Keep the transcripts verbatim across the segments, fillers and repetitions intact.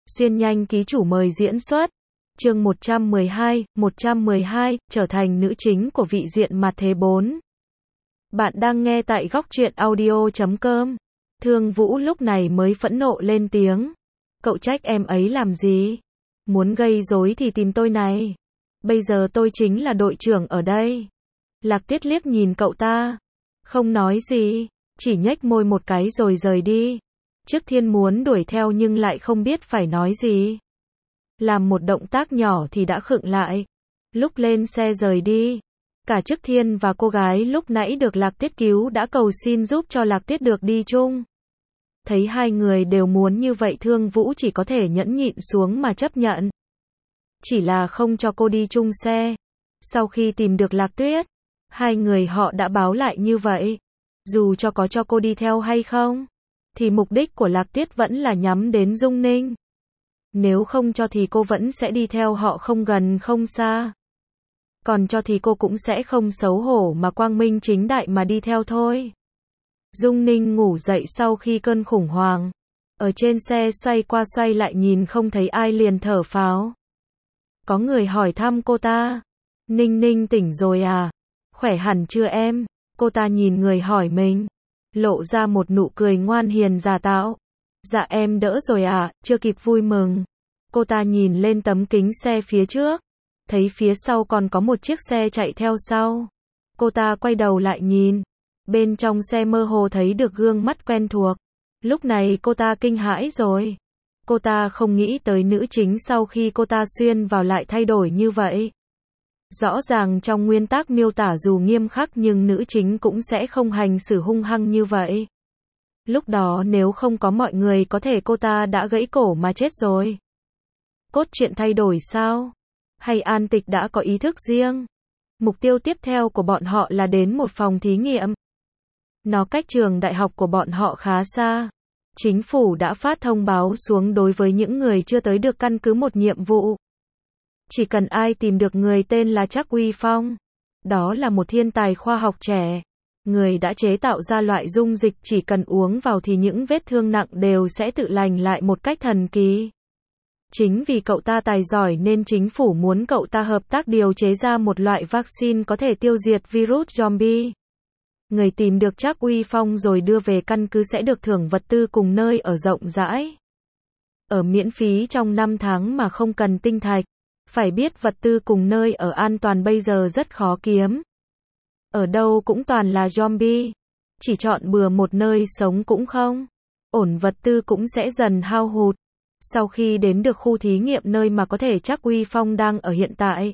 Xuyên nhanh ký chủ mời diễn xuất. Chương một trăm mười hai, một trăm mười hai, trở thành nữ chính của vị diện mặt thế bốn. Bạn đang nghe tại góc truyện audio chấm com. Thương Vũ lúc này mới phẫn nộ lên tiếng. Cậu trách em ấy làm gì? Muốn gây rối thì tìm tôi này. Bây giờ tôi chính là đội trưởng ở đây. Lạc Tiết liếc nhìn cậu ta. Không nói gì, chỉ nhếch môi một cái rồi rời đi. Trước Thiên muốn đuổi theo nhưng lại không biết phải nói gì. Làm một động tác nhỏ thì đã khựng lại. Lúc lên xe rời đi, cả Trước Thiên và cô gái lúc nãy được Lạc Tiết cứu đã cầu xin giúp cho Lạc Tiết được đi chung. Thấy hai người đều muốn như vậy, Thương Vũ chỉ có thể nhẫn nhịn xuống mà chấp nhận. Chỉ là không cho cô đi chung xe. Sau khi tìm được Lạc Tuyết, hai người họ đã báo lại như vậy. Dù cho có cho cô đi theo hay không, thì mục đích của Lạc Tuyết vẫn là nhắm đến Dung Ninh. Nếu không cho thì cô vẫn sẽ đi theo họ không gần không xa. Còn cho thì cô cũng sẽ không xấu hổ mà quang minh chính đại mà đi theo thôi. Dung Ninh ngủ dậy sau khi cơn khủng hoảng. Ở trên xe xoay qua xoay lại nhìn không thấy ai liền thở phào. Có người hỏi thăm cô ta. Ninh Ninh tỉnh rồi à? Khỏe hẳn chưa em? Cô ta nhìn người hỏi mình, lộ ra một nụ cười ngoan hiền giả tạo. Dạ em đỡ rồi à? Chưa kịp vui mừng. Cô ta nhìn lên tấm kính xe phía trước, thấy phía sau còn có một chiếc xe chạy theo sau. Cô ta quay đầu lại nhìn. Bên trong xe mơ hồ thấy được gương mắt quen thuộc. Lúc này cô ta kinh hãi rồi. Cô ta không nghĩ tới nữ chính sau khi cô ta xuyên vào lại thay đổi như vậy. Rõ ràng trong nguyên tắc miêu tả dù nghiêm khắc nhưng nữ chính cũng sẽ không hành xử hung hăng như vậy. Lúc đó nếu không có mọi người có thể cô ta đã gãy cổ mà chết rồi. Cốt truyện thay đổi sao? Hay An Tịch đã có ý thức riêng? Mục tiêu tiếp theo của bọn họ là đến một phòng thí nghiệm. Nó cách trường đại học của bọn họ khá xa. Chính phủ đã phát thông báo xuống đối với những người chưa tới được căn cứ một nhiệm vụ. Chỉ cần ai tìm được người tên là Trác Uy Phong. Đó là một thiên tài khoa học trẻ. Người đã chế tạo ra loại dung dịch chỉ cần uống vào thì những vết thương nặng đều sẽ tự lành lại một cách thần kỳ. Chính vì cậu ta tài giỏi nên chính phủ muốn cậu ta hợp tác điều chế ra một loại vaccine có thể tiêu diệt virus zombie. Người tìm được Trác Uy Phong rồi đưa về căn cứ sẽ được thưởng vật tư cùng nơi ở rộng rãi. Ở miễn phí trong năm tháng mà không cần tinh thạch. Phải biết vật tư cùng nơi ở an toàn bây giờ rất khó kiếm. Ở đâu cũng toàn là zombie. Chỉ chọn bừa một nơi sống cũng không ổn, vật tư cũng sẽ dần hao hụt. Sau khi đến được khu thí nghiệm nơi mà có thể Trác Uy Phong đang ở hiện tại,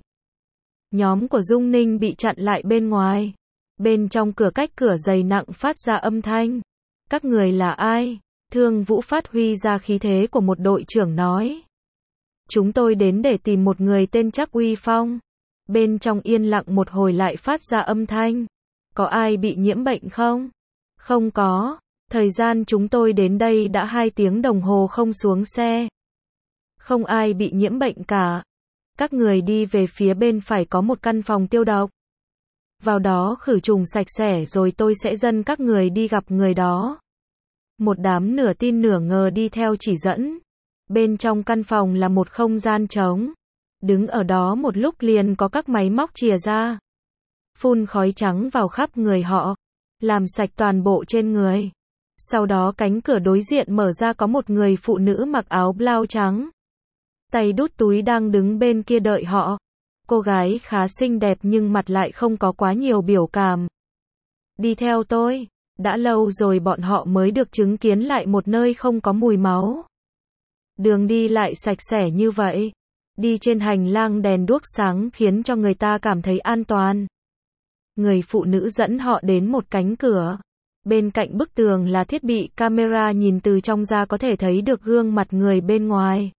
nhóm của Dung Ninh bị chặn lại bên ngoài. Bên trong cửa cách cửa dày nặng phát ra âm thanh. Các người là ai? Thương Vũ phát huy ra khí thế của một đội trưởng nói. Chúng tôi đến để tìm một người tên Trác Uy Phong. Bên trong yên lặng một hồi lại phát ra âm thanh. Có ai bị nhiễm bệnh không? Không có. Thời gian chúng tôi đến đây đã hai tiếng đồng hồ không xuống xe. Không ai bị nhiễm bệnh cả. Các người đi về phía bên phải có một căn phòng tiêu độc. Vào đó khử trùng sạch sẽ rồi tôi sẽ dẫn các người đi gặp người đó. Một đám nửa tin nửa ngờ đi theo chỉ dẫn. Bên trong căn phòng là một không gian trống. Đứng ở đó một lúc liền có các máy móc chìa ra. Phun khói trắng vào khắp người họ. Làm sạch toàn bộ trên người. Sau đó cánh cửa đối diện mở ra, có một người phụ nữ mặc áo blau trắng. Tay đút túi đang đứng bên kia đợi họ. Cô gái khá xinh đẹp nhưng mặt lại không có quá nhiều biểu cảm. Đi theo tôi. Đã lâu rồi bọn họ mới được chứng kiến lại một nơi không có mùi máu. Đường đi lại sạch sẽ như vậy. Đi trên hành lang đèn đuốc sáng khiến cho người ta cảm thấy an toàn. Người phụ nữ dẫn họ đến một cánh cửa. Bên cạnh bức tường là thiết bị camera, nhìn từ trong ra có thể thấy được gương mặt người bên ngoài.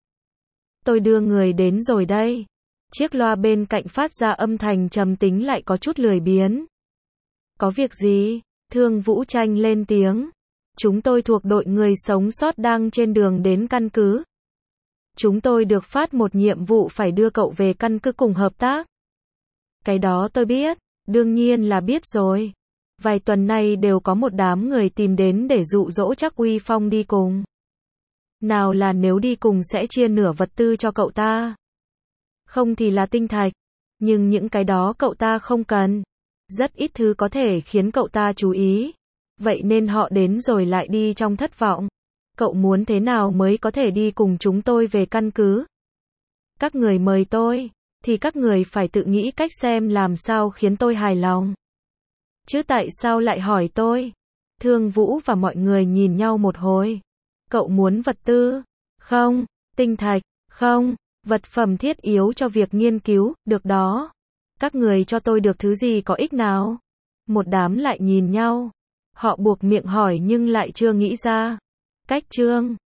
Tôi đưa người đến rồi đây. Chiếc loa bên cạnh phát ra âm thanh trầm tính lại có chút lười biếng. Có việc gì? Thương Vũ Tranh lên tiếng. Chúng tôi thuộc đội người sống sót đang trên đường đến căn cứ. Chúng tôi được phát một nhiệm vụ phải đưa cậu về căn cứ cùng hợp tác. Cái đó tôi biết, đương nhiên là biết rồi. Vài tuần nay đều có một đám người tìm đến để dụ dỗ Trác Uy Phong đi cùng. Nào là nếu đi cùng sẽ chia nửa vật tư cho cậu ta. Không thì là tinh thạch. Nhưng những cái đó cậu ta không cần. Rất ít thứ có thể khiến cậu ta chú ý. Vậy nên họ đến rồi lại đi trong thất vọng. Cậu muốn thế nào mới có thể đi cùng chúng tôi về căn cứ? Các người mời tôi, thì các người phải tự nghĩ cách xem làm sao khiến tôi hài lòng. Chứ tại sao lại hỏi tôi? Thương Vũ và mọi người nhìn nhau một hồi. Cậu muốn vật tư? Không. Tinh thạch? Không. Vật phẩm thiết yếu cho việc nghiên cứu, được đó. Các người cho tôi được thứ gì có ích nào? Một đám lại nhìn nhau. Họ buộc miệng hỏi nhưng lại chưa nghĩ ra cách. Chương